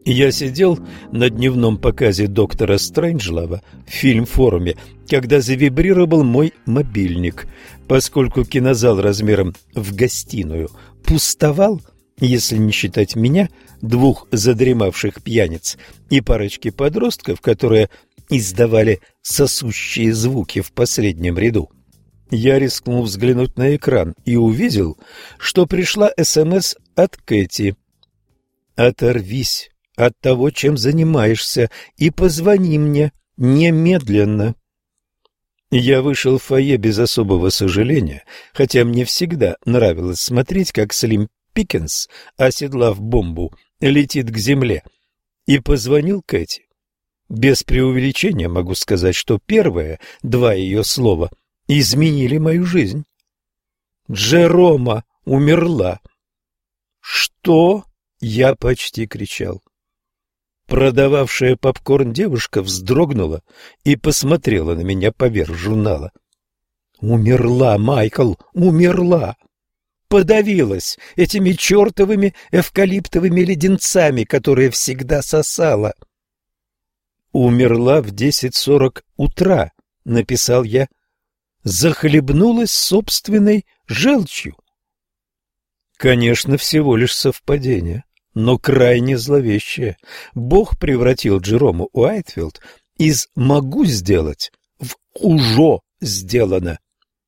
Я сидел на дневном показе доктора Стрэнджлова в фильм-форуме, когда завибрировал мой мобильник. Поскольку кинозал размером в гостиную пустовал, если не считать меня, двух задремавших пьяниц и парочки подростков, которые издавали сосущие звуки в последнем ряду, я рискнул взглянуть на экран и увидел, что пришла СМС от Кэти. «Оторвись от того, чем занимаешься, и позвони мне немедленно». Я вышел в фойе без особого сожаления, хотя мне всегда нравилось смотреть, как Слим Пикенс, оседлав бомбу, летит к земле, и позвонил Кэти. Без преувеличения могу сказать, что первые два ее слова изменили мою жизнь. Джерома умерла. «Что?» — я почти кричал. Продававшая попкорн девушка вздрогнула и посмотрела на меня поверх журнала. «Умерла, Майкл, умерла! Подавилась этими чертовыми эвкалиптовыми леденцами, которые всегда сосала». «Умерла в 10:40 утра», — написал я. «Захлебнулась собственной желчью». Конечно, всего лишь совпадение, но крайне зловещее. Бог превратил Джерому Уайтфилд из «могу сделать» в «уже сделано».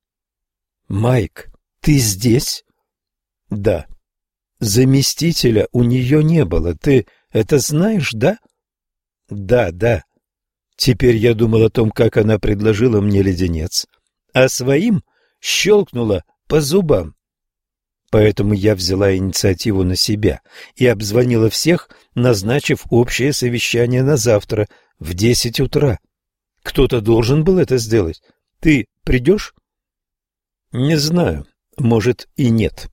«Майк, ты здесь?» «Да». «Заместителя у нее не было. Ты это знаешь, да?» «Да». Теперь я думал о том, как она предложила мне леденец, а своим щелкнула по зубам. Поэтому я взяла инициативу на себя и обзвонила всех, назначив общее совещание на завтра в 10 утра. Кто-то должен был это сделать. Ты придешь? Не знаю, может и нет.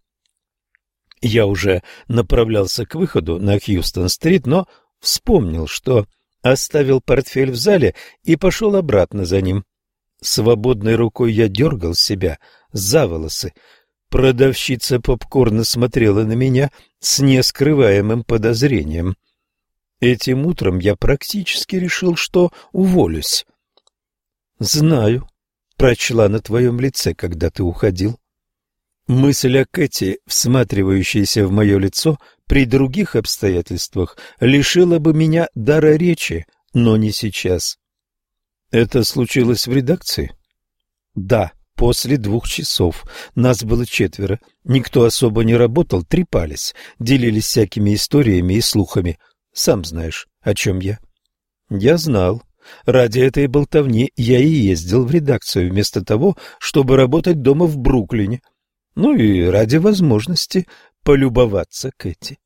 Я уже направлялся к выходу на Хьюстон-стрит, но вспомнил, что оставил портфель в зале и пошел обратно за ним. Свободной рукой я дергал себя за волосы. Продавщица попкорна смотрела на меня с нескрываемым подозрением. Этим утром я практически решил, что уволюсь. «Знаю», — прочла на твоем лице, когда ты уходил. Мысль о Кэти, всматривающейся в мое лицо, при других обстоятельствах лишила бы меня дара речи, но не сейчас. Это случилось в редакции? Да. После 2 часов. Нас было 4. Никто особо не работал, трепались, делились всякими историями и слухами. Сам знаешь, о чем я. Я знал. Ради этой болтовни я и ездил в редакцию, вместо того, чтобы работать дома в Бруклине. Ну и ради возможности полюбоваться Кэти.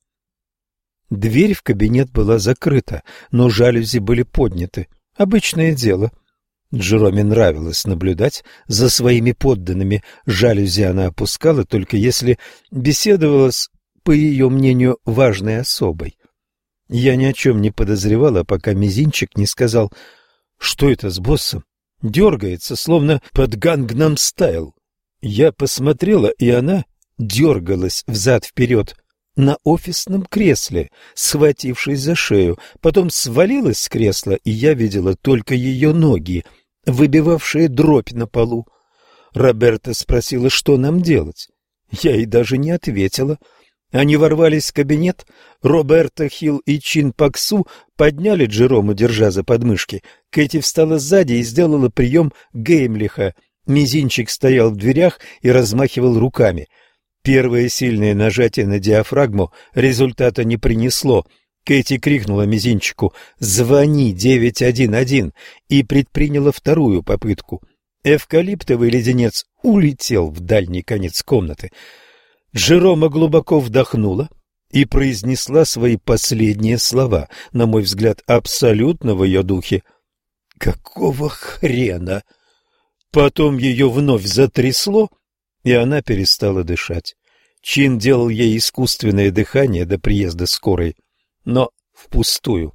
Дверь в кабинет была закрыта, но жалюзи были подняты. Обычное дело. Джероме нравилось наблюдать за своими подданными. Жалюзи она опускала, только если беседовала с, по ее мнению, важной особой. Я ни о чем не подозревала, пока мизинчик не сказал: «Что это с боссом? Дергается, словно под Гангнам Стайл». Я посмотрела, и она дергалась взад-вперед на офисном кресле, схватившись за шею. Потом свалилась с кресла, и я видела только ее ноги, выбивавшие дробь на полу. Роберта спросила, что нам делать. Я ей даже не ответила. Они ворвались в кабинет. Роберта, Хилл и Чин Паксу подняли Джерому, держа за подмышки. Кэти встала сзади и сделала прием Геймлиха. Мизинчик стоял в дверях и размахивал руками. Первое сильное нажатие на диафрагму результата не принесло. Кэти крикнула мизинчику «Звони 911» и предприняла вторую попытку. Эвкалиптовый леденец улетел в дальний конец комнаты. Джерома глубоко вдохнула и произнесла свои последние слова, на мой взгляд, абсолютно в ее духе. «Какого хрена?» Потом ее вновь затрясло, и она перестала дышать. Чин делал ей искусственное дыхание до приезда скорой, но впустую.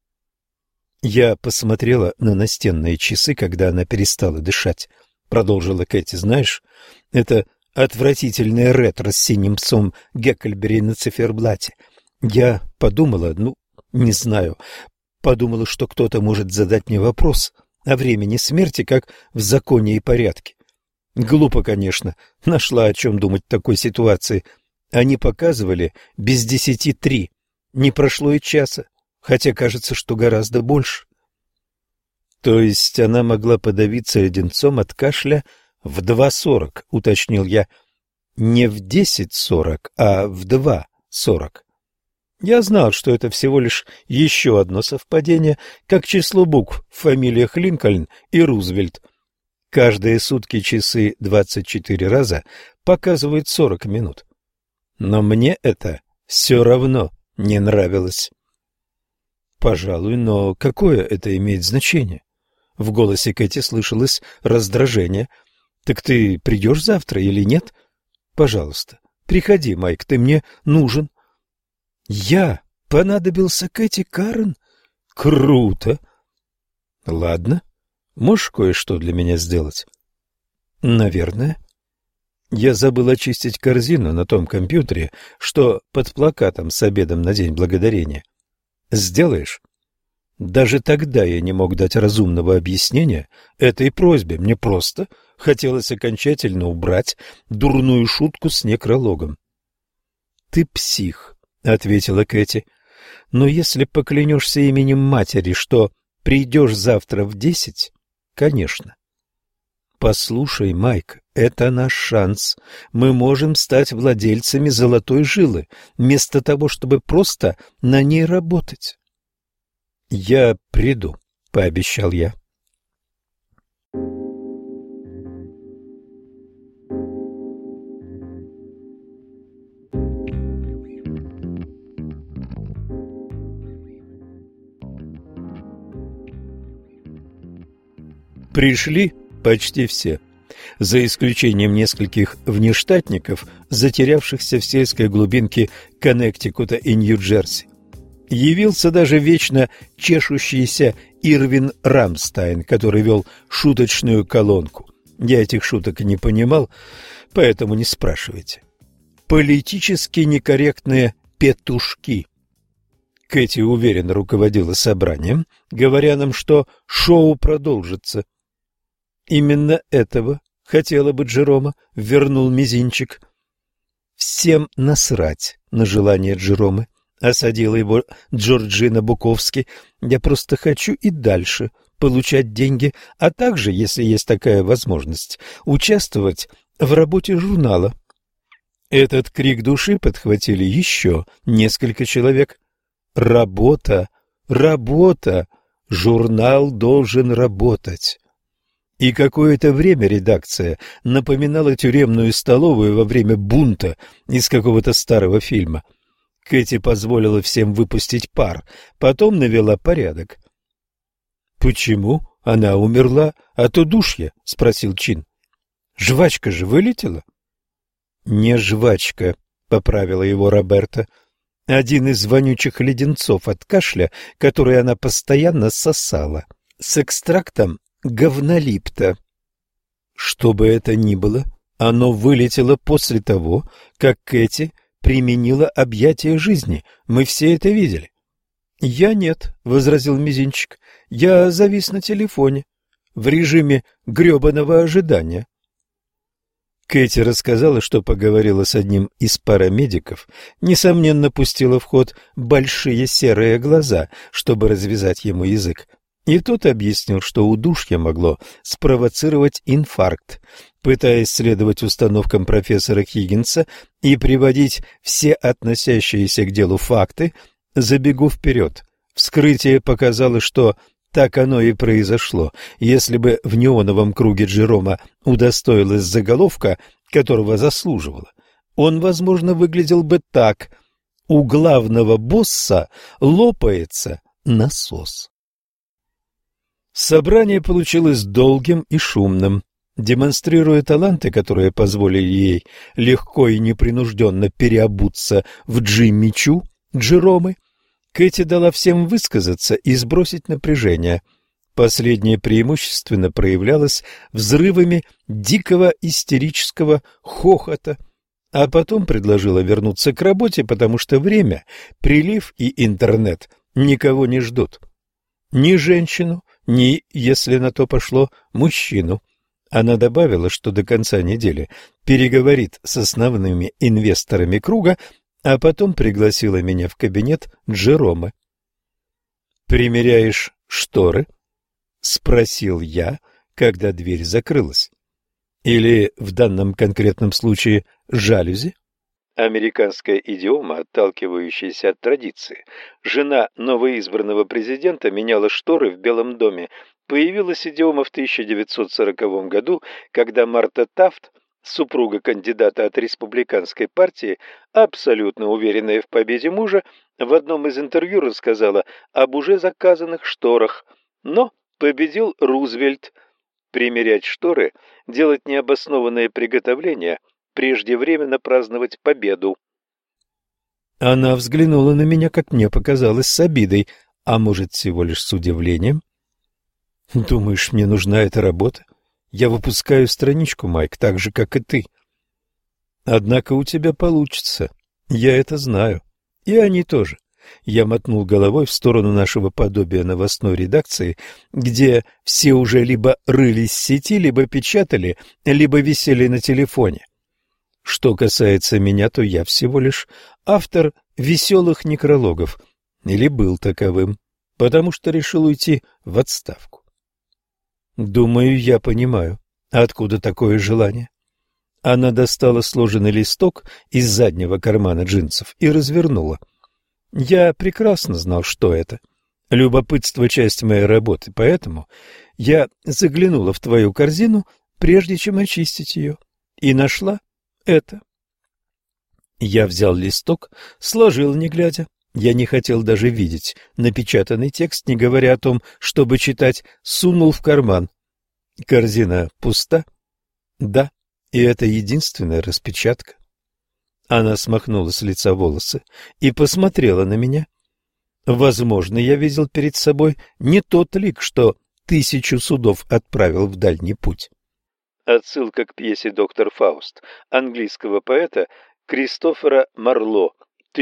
Я посмотрела на настенные часы, когда она перестала дышать. Продолжила Кэти. Знаешь, это отвратительное ретро с синим псом Геккельбери на циферблате. Я подумала, Не знаю. Подумала, что кто-то может задать мне вопрос о времени смерти, как в законе и порядке. Глупо, конечно. Нашла о чем думать в такой ситуации. Они показывали без 10:03. Не прошло и часа, хотя кажется, что гораздо больше. То есть она могла подавиться леденцом от кашля в 2:40, уточнил я. Не в 10:40, а в 2:40. Я знал, что это всего лишь еще одно совпадение, как число букв в фамилиях Линкольн и Рузвельт. Каждые сутки часы 24 раза показывают 40 минут. Но мне это все равно не нравилось. Пожалуй, но какое это имеет значение? В голосе Кэти слышалось раздражение. Так ты придешь завтра или нет? Пожалуйста, приходи, Майк, ты мне нужен. Я понадобился Кэти Карен? Круто. Ладно, можешь кое-что для меня сделать? Наверное. Я забыл очистить корзину на том компьютере, что под плакатом с обедом на День Благодарения. Сделаешь? Даже тогда я не мог дать разумного объяснения этой просьбе. Мне просто хотелось окончательно убрать дурную шутку с некрологом. — Ты псих, — ответила Кэти. — Но если поклянешься именем матери, что придешь завтра в 10, конечно. Послушай, Майк, это наш шанс. Мы можем стать владельцами золотой жилы, вместо того, чтобы просто на ней работать. Я приду, пообещал я. Пришли почти все, за исключением нескольких внештатников, затерявшихся в сельской глубинке Коннектикута и Нью-Джерси. Явился даже вечно чешущийся Ирвин Рамстайн, который вел шуточную колонку. Я этих шуток не понимал, поэтому не спрашивайте. Политически некорректные петушки. Кэти уверенно руководила собранием, говоря нам, что шоу продолжится. Именно этого хотела бы Джерома, вернул мизинчик. Всем насрать на желание Джеромы, осадила его Джорджина Буковски. Я просто хочу и дальше получать деньги, а также, если есть такая возможность, участвовать в работе журнала. Этот крик души подхватили еще несколько человек. Работа, работа, журнал должен работать. И какое-то время редакция напоминала тюремную столовую во время бунта из какого-то старого фильма. Кэти позволила всем выпустить пар, потом навела порядок. «Почему она умерла от удушья?» — спросил Чин. «Жвачка же вылетела?» «Не жвачка», — поправила его Роберта. «Один из вонючих леденцов от кашля, который она постоянно сосала, с экстрактом говнолипта. Что бы это ни было, оно вылетело после того, как Кэти применила объятие жизни. Мы все это видели. — Я нет, — возразил мизинчик. — Я завис на телефоне, в режиме гребаного ожидания. Кэти рассказала, что поговорила с одним из парамедиков, несомненно, пустила в ход большие серые глаза, чтобы развязать ему язык. И тот объяснил, что удушье могло спровоцировать инфаркт. Пытаясь следовать установкам профессора Хиггинса и приводить все относящиеся к делу факты, забегу вперед. Вскрытие показало, что так оно и произошло. Если бы в неоновом круге Джерома удостоилась заголовка, которого заслуживала, он, возможно, выглядел бы так: «У главного босса лопается насос». Собрание получилось долгим и шумным. Демонстрируя таланты, которые позволили ей легко и непринужденно переобуться в Джимми Чу Джеромы, Кэти дала всем высказаться и сбросить напряжение. Последнее преимущественно проявлялось взрывами дикого истерического хохота, а потом предложила вернуться к работе, потому что время, прилив и интернет никого не ждут. Ни женщину, ни, если на то пошло, мужчину. Она добавила, что до конца недели переговорит с основными инвесторами круга, а потом пригласила меня в кабинет Джеромы. «Примеряешь шторы?» — спросил я, когда дверь закрылась. «Или в данном конкретном случае жалюзи?» Американская идиома, отталкивающаяся от традиции. Жена новоизбранного президента меняла шторы в Белом доме. Появилась идиома в 1940 году, когда Марта Тафт, супруга кандидата от республиканской партии, абсолютно уверенная в победе мужа, в одном из интервью рассказала об уже заказанных шторах. Но победил Рузвельт. Примерять шторы, делать необоснованные приготовления, преждевременно праздновать победу. Она взглянула на меня, как мне показалось, с обидой, а может, всего лишь с удивлением. «Думаешь, мне нужна эта работа? Я выпускаю страничку, Майк, так же, как и ты. Однако у тебя получится. Я это знаю. И они тоже». Я мотнул головой в сторону нашего подобия новостной редакции, где все уже либо рылись в сети, либо печатали, либо висели на телефоне. Что касается меня, то я всего лишь автор веселых некрологов, или был таковым, потому что решил уйти в отставку. Думаю, я понимаю, откуда такое желание. Она достала сложенный листок из заднего кармана джинсов и развернула. Я прекрасно знал, что это. Любопытство — часть моей работы, поэтому я заглянула в твою корзину, прежде чем очистить ее, и нашла это. Я взял листок, сложил, не глядя. Я не хотел даже видеть напечатанный текст, не говоря о том, чтобы читать, сунул в карман. Корзина пуста? Да, и это единственная распечатка. Она смахнула с лица волосы и посмотрела на меня. Возможно, я видел перед собой не тот лик, что 1000 судов отправил в дальний путь. Отсылка к пьесе «Доктор Фауст» английского поэта Кристофера Марло,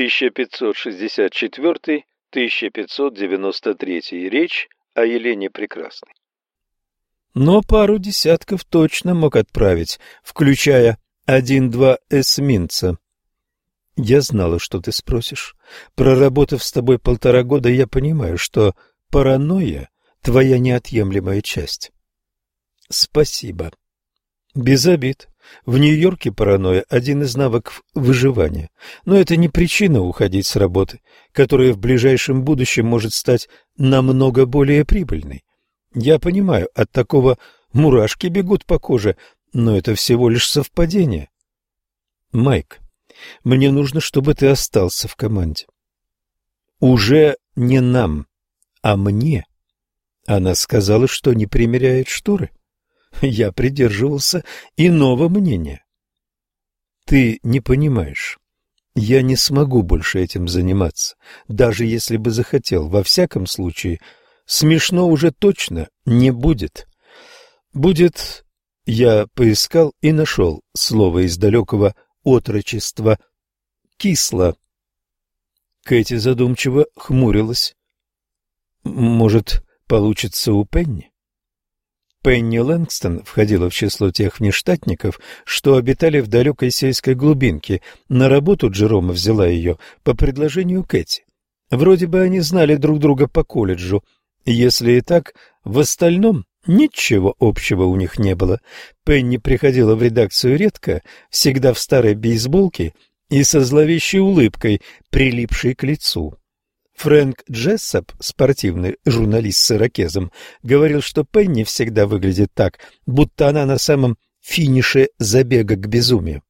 1564-1593, речь о Елене Прекрасной. Но пару десятков точно мог отправить, включая 1-2 эсминца. Я знала, что ты спросишь. Проработав с тобой 1,5 года, я понимаю, что паранойя — твоя неотъемлемая часть. Спасибо. Без обид. В Нью-Йорке паранойя — один из навыков выживания. Но это не причина уходить с работы, которая в ближайшем будущем может стать намного более прибыльной. Я понимаю, от такого мурашки бегут по коже, но это всего лишь совпадение. Майк, мне нужно, чтобы ты остался в команде. Уже не нам, а мне. Она сказала, что не примеряет шторы. Я придерживался иного мнения. Ты не понимаешь. Я не смогу больше этим заниматься, даже если бы захотел. Во всяком случае, смешно уже точно не будет. Будет... Я поискал и нашел слово из далекого отрочества. Кисло. Кэти задумчиво хмурилась. Может, получится у Пенни? Пенни Лэнгстон входила в число тех внештатников, что обитали в далекой сельской глубинке. На работу Джерома взяла ее по предложению Кэти. Вроде бы они знали друг друга по колледжу. Если и так, в остальном ничего общего у них не было. Пенни приходила в редакцию редко, всегда в старой бейсболке и со зловещей улыбкой, прилипшей к лицу. Фрэнк Джессоп, спортивный журналист с ирокезом, говорил, что Пенни всегда выглядит так, будто она на самом финише забега к безумию.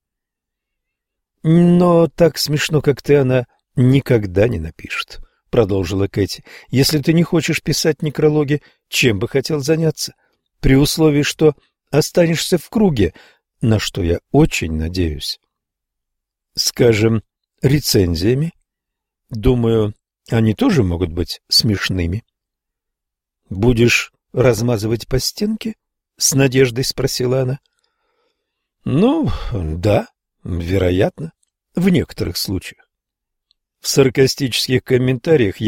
«Но так смешно, как ты, она никогда не напишет», — продолжила Кэти. «Если ты не хочешь писать некрологи, чем бы хотел заняться? При условии, что останешься в круге, на что я очень надеюсь. Скажем, рецензиями. Думаю, они тоже могут быть смешными». «Будешь размазывать по стенке?» — с надеждой спросила она. «Ну, да, вероятно, в некоторых случаях». В саркастических комментариях я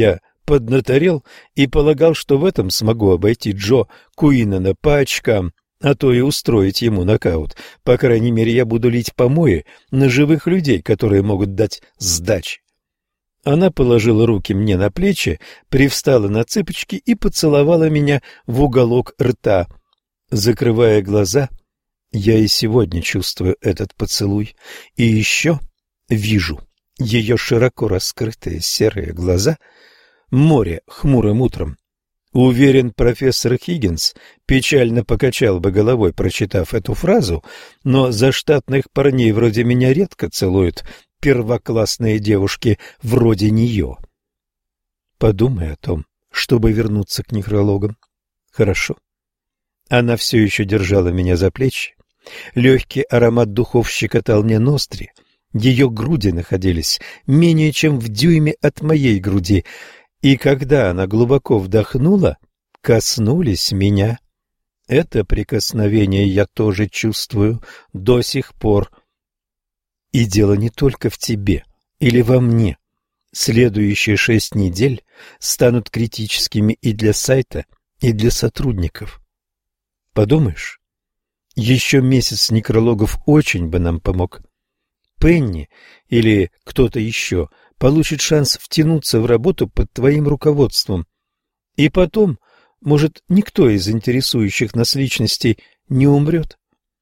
поднаторел и полагал, что в этом смогу обойти Джо Куинана по очкам, а то и устроить ему нокаут. По крайней мере, я буду лить помои на живых людей, которые могут дать сдачи. Она положила руки мне на плечи, привстала на цыпочки и поцеловала меня в уголок рта. Закрывая глаза, я и сегодня чувствую этот поцелуй. И еще вижу ее широко раскрытые серые глаза, море хмурым утром. Уверен, профессор Хиггинс печально покачал бы головой, прочитав эту фразу, но заштатных парней вроде меня редко целуют первоклассные девушки вроде нее. Подумай о том, чтобы вернуться к некрологам. Хорошо? Она все еще держала меня за плечи. Легкий аромат духов щекотал мне ноздри. Ее груди находились менее чем в дюйме от моей груди, и когда она глубоко вдохнула, коснулись меня. Это прикосновение я тоже чувствую до сих пор. И дело не только в тебе или во мне. Следующие 6 недель станут критическими и для сайта, и для сотрудников. Подумаешь, еще месяц некрологов очень бы нам помог. Пенни или кто-то еще получит шанс втянуться в работу под твоим руководством. И потом, может, никто из интересующих нас личностей не умрет.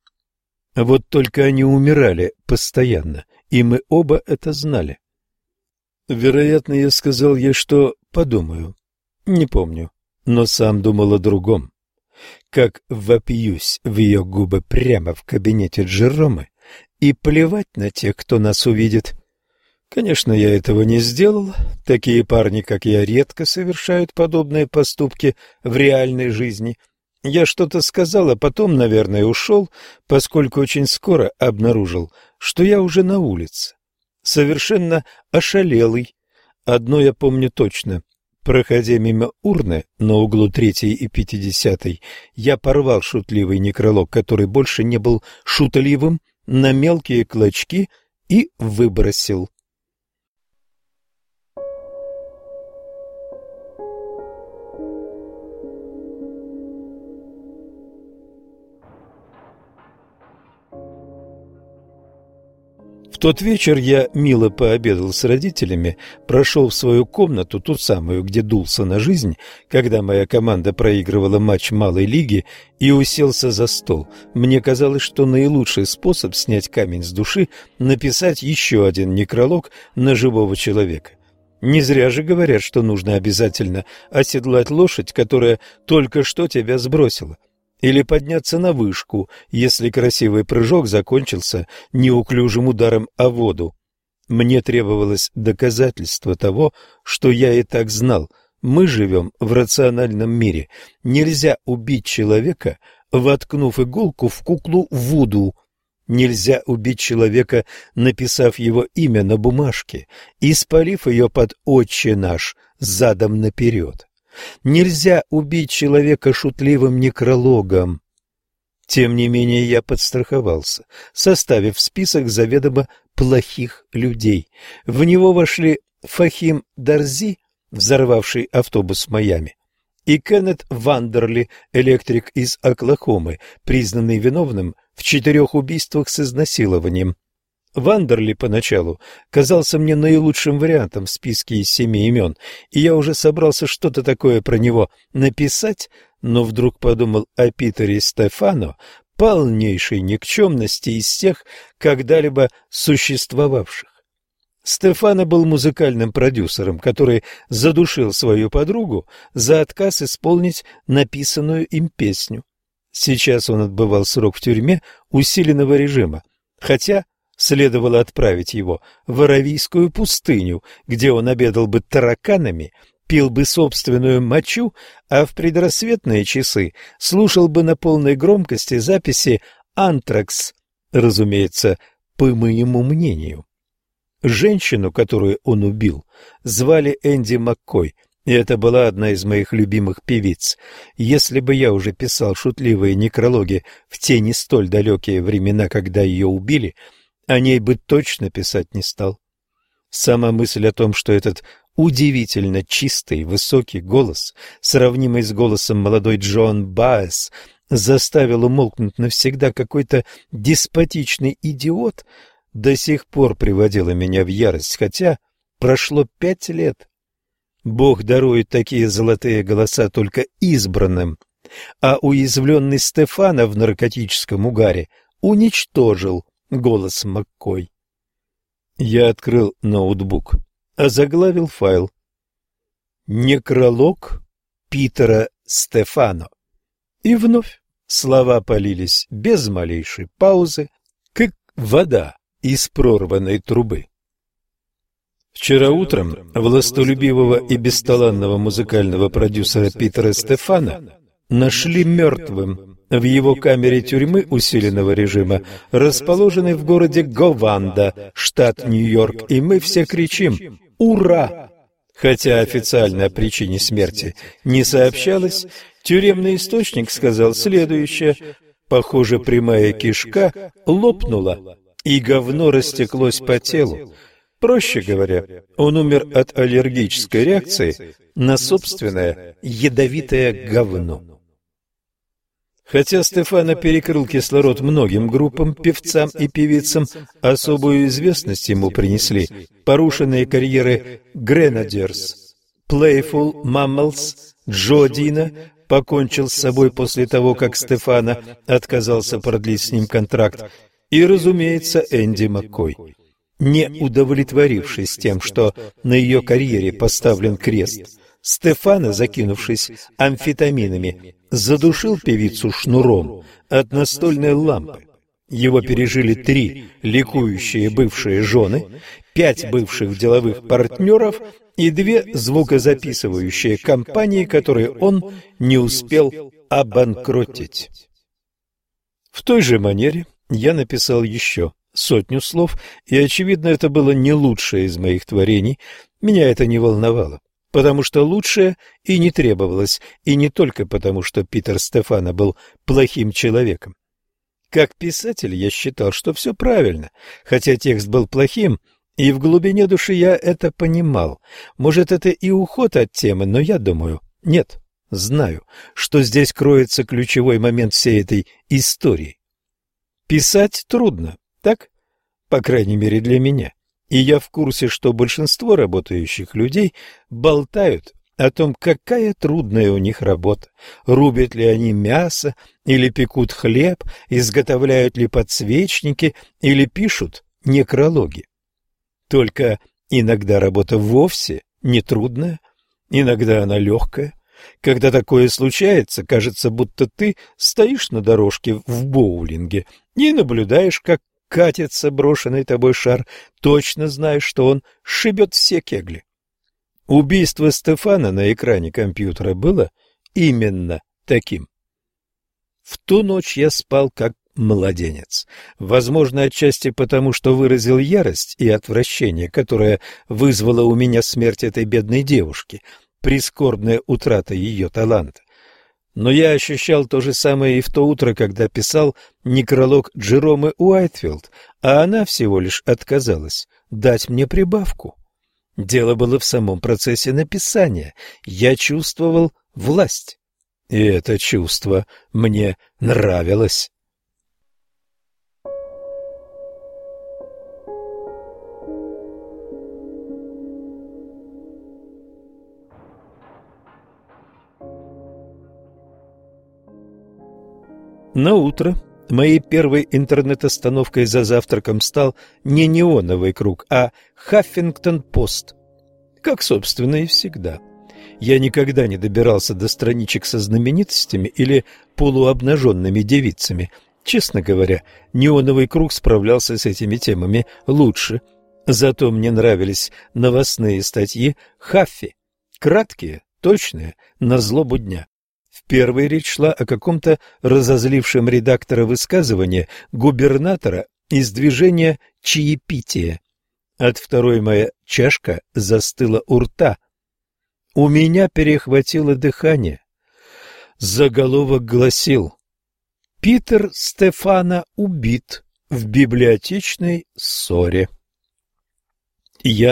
Вот только они умирали постоянно, и мы оба это знали. Вероятно, я сказал ей, что подумаю. Не помню, но сам думал о другом. Как вопьюсь в ее губы прямо в кабинете Джеромы, и плевать на тех, кто нас увидит. Конечно, я этого не сделал. Такие парни, как я, редко совершают подобные поступки в реальной жизни. Я что-то сказал, а потом, наверное, ушел, поскольку очень скоро обнаружил, что я уже на улице. Совершенно ошалелый. Одно я помню точно. Проходя мимо урны на углу 3-й и 50-й, я порвал шутливый некролог, который больше не был шутливым, на мелкие клочки и выбросил. В тот вечер я мило пообедал с родителями, прошел в свою комнату, ту самую, где дулся на жизнь, когда моя команда проигрывала матч малой лиги, и уселся за стол. Мне казалось, что наилучший способ снять камень с души — написать еще один некролог на живого человека. Не зря же говорят, что нужно обязательно оседлать лошадь, которая только что тебя сбросила. Или подняться на вышку, если красивый прыжок закончился неуклюжим ударом о воду. Мне требовалось доказательство того, что я и так знал. Мы живем в рациональном мире. Нельзя убить человека, воткнув иголку в куклу Вуду. Нельзя убить человека, написав его имя на бумажке и спалив ее под «Отче наш» задом наперед. Нельзя убить человека шутливым некрологом. Тем не менее, я подстраховался, составив список заведомо плохих людей. В него вошли Фахим Дарзи, взорвавший автобус в Майами, и Кеннет Вандерли, электрик из Оклахомы, признанный виновным в 4 убийствах с изнасилованием. Вандерли поначалу казался мне наилучшим вариантом в списке из 7 имен, и я уже собрался что-то такое про него написать, но вдруг подумал о Питере Стефано, полнейшей никчемности из всех когда-либо существовавших. Стефано был музыкальным продюсером, который задушил свою подругу за отказ исполнить написанную им песню. Сейчас он отбывал срок в тюрьме усиленного режима, хотя следовало отправить его в Аравийскую пустыню, где он обедал бы тараканами, пил бы собственную мочу, а в предрассветные часы слушал бы на полной громкости записи «Антракс», разумеется, по моему мнению. Женщину, которую он убил, звали Энди Маккой, и это была одна из моих любимых певиц. Если бы я уже писал шутливые некрологи в те не столь далекие времена, когда ее убили, о ней бы точно писать не стал. Сама мысль о том, что этот удивительно чистый, высокий голос, сравнимый с голосом молодой Джоан Баэс, заставил умолкнуть навсегда какой-то деспотичный идиот, до сих пор приводило меня в ярость, хотя прошло 5 лет. Бог дарует такие золотые голоса только избранным, а уязвленный Стефано в наркотическом угаре уничтожил голос Маккой. Я открыл ноутбук, озаглавил файл «Некролог Питера Стефано». И вновь слова полились без малейшей паузы, как вода из прорванной трубы. Вчера утром властолюбивого и бесталанного музыкального продюсера Питера Стефано нашли мертвым в его камере тюрьмы усиленного режима, расположенной в городе Гованда, штат Нью-Йорк, и мы все кричим «Ура!». Хотя официально о причине смерти не сообщалось, тюремный источник сказал следующее: похоже, прямая кишка лопнула, и говно растеклось по телу. Проще говоря, он умер от аллергической реакции на собственное ядовитое говно. Хотя Стефано перекрыл кислород многим группам, певцам и певицам, особую известность ему принесли порушенные карьеры Grenadiers, Playful Mammals, Джо Дина покончил с собой после того, как Стефано отказался продлить с ним контракт, и, разумеется, Энди Маккой. Не удовлетворившись тем, что на ее карьере поставлен крест, Стефано, закинувшись амфетаминами, задушил певицу шнуром от настольной лампы. Его пережили 3 ликующие бывшие жены, 5 бывших деловых партнеров и 2 звукозаписывающие компании, которые он не успел обанкротить. В той же манере я написал еще 100 слов, и, очевидно, это было не лучшее из моих творений. Меня это не волновало, потому что лучшее и не требовалось, и не только потому, что Питер Стефано был плохим человеком. Как писатель я считал, что все правильно, хотя текст был плохим, и в глубине души я это понимал. Может, это и уход от темы, но я думаю, нет, знаю, что здесь кроется ключевой момент всей этой истории. Писать трудно, так? По крайней мере, для меня. И я в курсе, что большинство работающих людей болтают о том, какая трудная у них работа, рубят ли они мясо, или пекут хлеб, изготовляют ли подсвечники, или пишут некрологи. Только иногда работа вовсе не трудная, иногда она легкая. Когда такое случается, кажется, будто ты стоишь на дорожке в боулинге и наблюдаешь, как катится брошенный тобой шар, точно знаешь, что он сшибет все кегли. Убийство Стефано на экране компьютера было именно таким. В ту ночь я спал как младенец. Возможно, отчасти потому, что выразил ярость и отвращение, которое вызвало у меня смерть этой бедной девушки, прискорбная утрата ее таланта. Но я ощущал то же самое и в то утро, когда писал некролог Джеромы Уайтфилд, а она всего лишь отказалась дать мне прибавку. Дело было в самом процессе написания. Я чувствовал власть, и это чувство мне нравилось. На утро моей первой интернет-остановкой за завтраком стал не неоновый круг, а Хаффингтон-Пост. Как, собственно, и всегда. Я никогда не добирался до страничек со знаменитостями или полуобнаженными девицами. Честно говоря, неоновый круг справлялся с этими темами лучше. Зато мне нравились новостные статьи Хаффи. Краткие, точные, на злобу дня. В первой речь шла о каком-то разозлившем редактора высказывания губернатора из движения «Чаепитие». От второй моя чашка застыла у рта. У меня перехватило дыхание. Заголовок гласил: «Питер Стефано убит в библиотечной ссоре». Я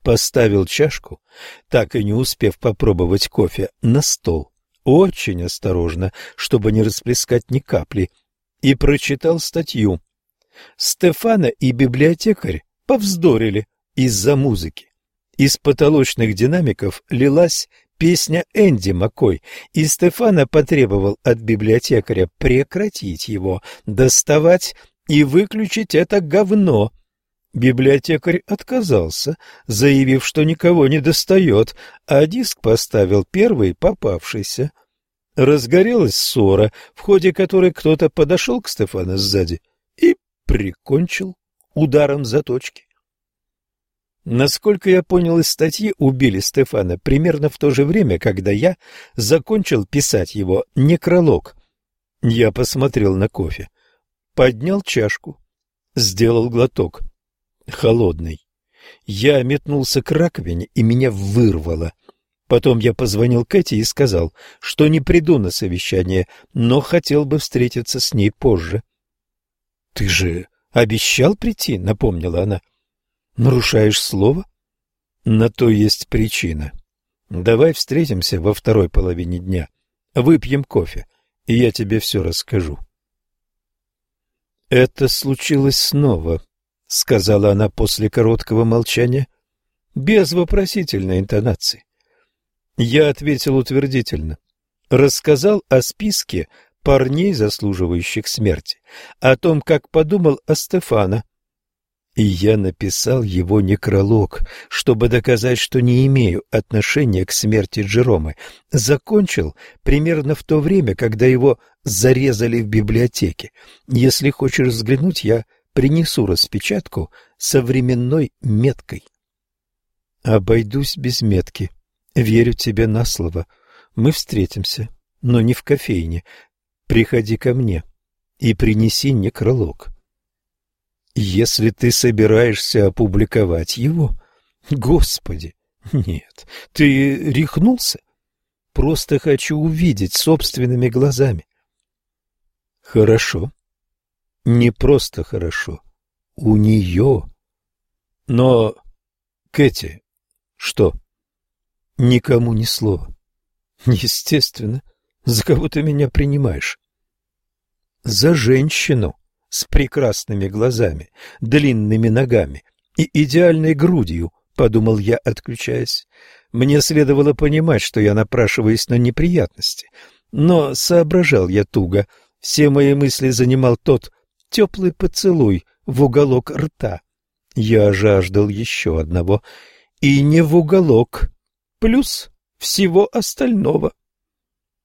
поставил чашку, так и не успев попробовать кофе, на стол, очень осторожно, чтобы не расплескать ни капли, и прочитал статью. Стефана и библиотекарь повздорили из-за музыки. Из потолочных динамиков лилась песня Энди Маккой, и Стефана потребовал от библиотекаря прекратить его доставать и выключить это говно. Библиотекарь отказался, заявив, что никого не достает, а диск поставил первый попавшийся. Разгорелась ссора, в ходе которой кто-то подошел к Стефану сзади и прикончил ударом заточки. Насколько я понял из статьи, убили Стефана примерно в то же время, когда я закончил писать его некролог. Я посмотрел на кофе, поднял чашку, сделал глоток. Холодный. Я метнулся к раковине, и меня вырвало. Потом я позвонил Кэти и сказал, что не приду на совещание, но хотел бы встретиться с ней позже. — Ты же обещал прийти, — напомнила она. — Нарушаешь слово? — На то есть причина. Давай встретимся во второй половине дня. Выпьем кофе, и я тебе все расскажу. Это случилось снова, — сказала она после короткого молчания, без вопросительной интонации. Я ответил утвердительно. Рассказал о списке парней, заслуживающих смерти, о том, как подумал о Стефана. И я написал его некролог, чтобы доказать, что не имею отношения к смерти Джеромы. Закончил примерно в то время, когда его зарезали в библиотеке. Если хочешь взглянуть, я принесу распечатку со временной меткой. Обойдусь без метки. Верю тебе на слово. Мы встретимся, но не в кофейне. Приходи ко мне и принеси некролог. Если ты собираешься опубликовать его... Господи, нет, ты рехнулся? Просто хочу увидеть собственными глазами. Хорошо. Не просто хорошо. У нее. Но, Кэти, что? Никому ни слова. Естественно. За кого ты меня принимаешь? За женщину с прекрасными глазами, длинными ногами и идеальной грудью, подумал я, отключаясь. Мне следовало понимать, что я напрашиваюсь на неприятности, но соображал я туго. Все мои мысли занимал тот теплый поцелуй в уголок рта. Я жаждал еще одного, и не в уголок, плюс всего остального.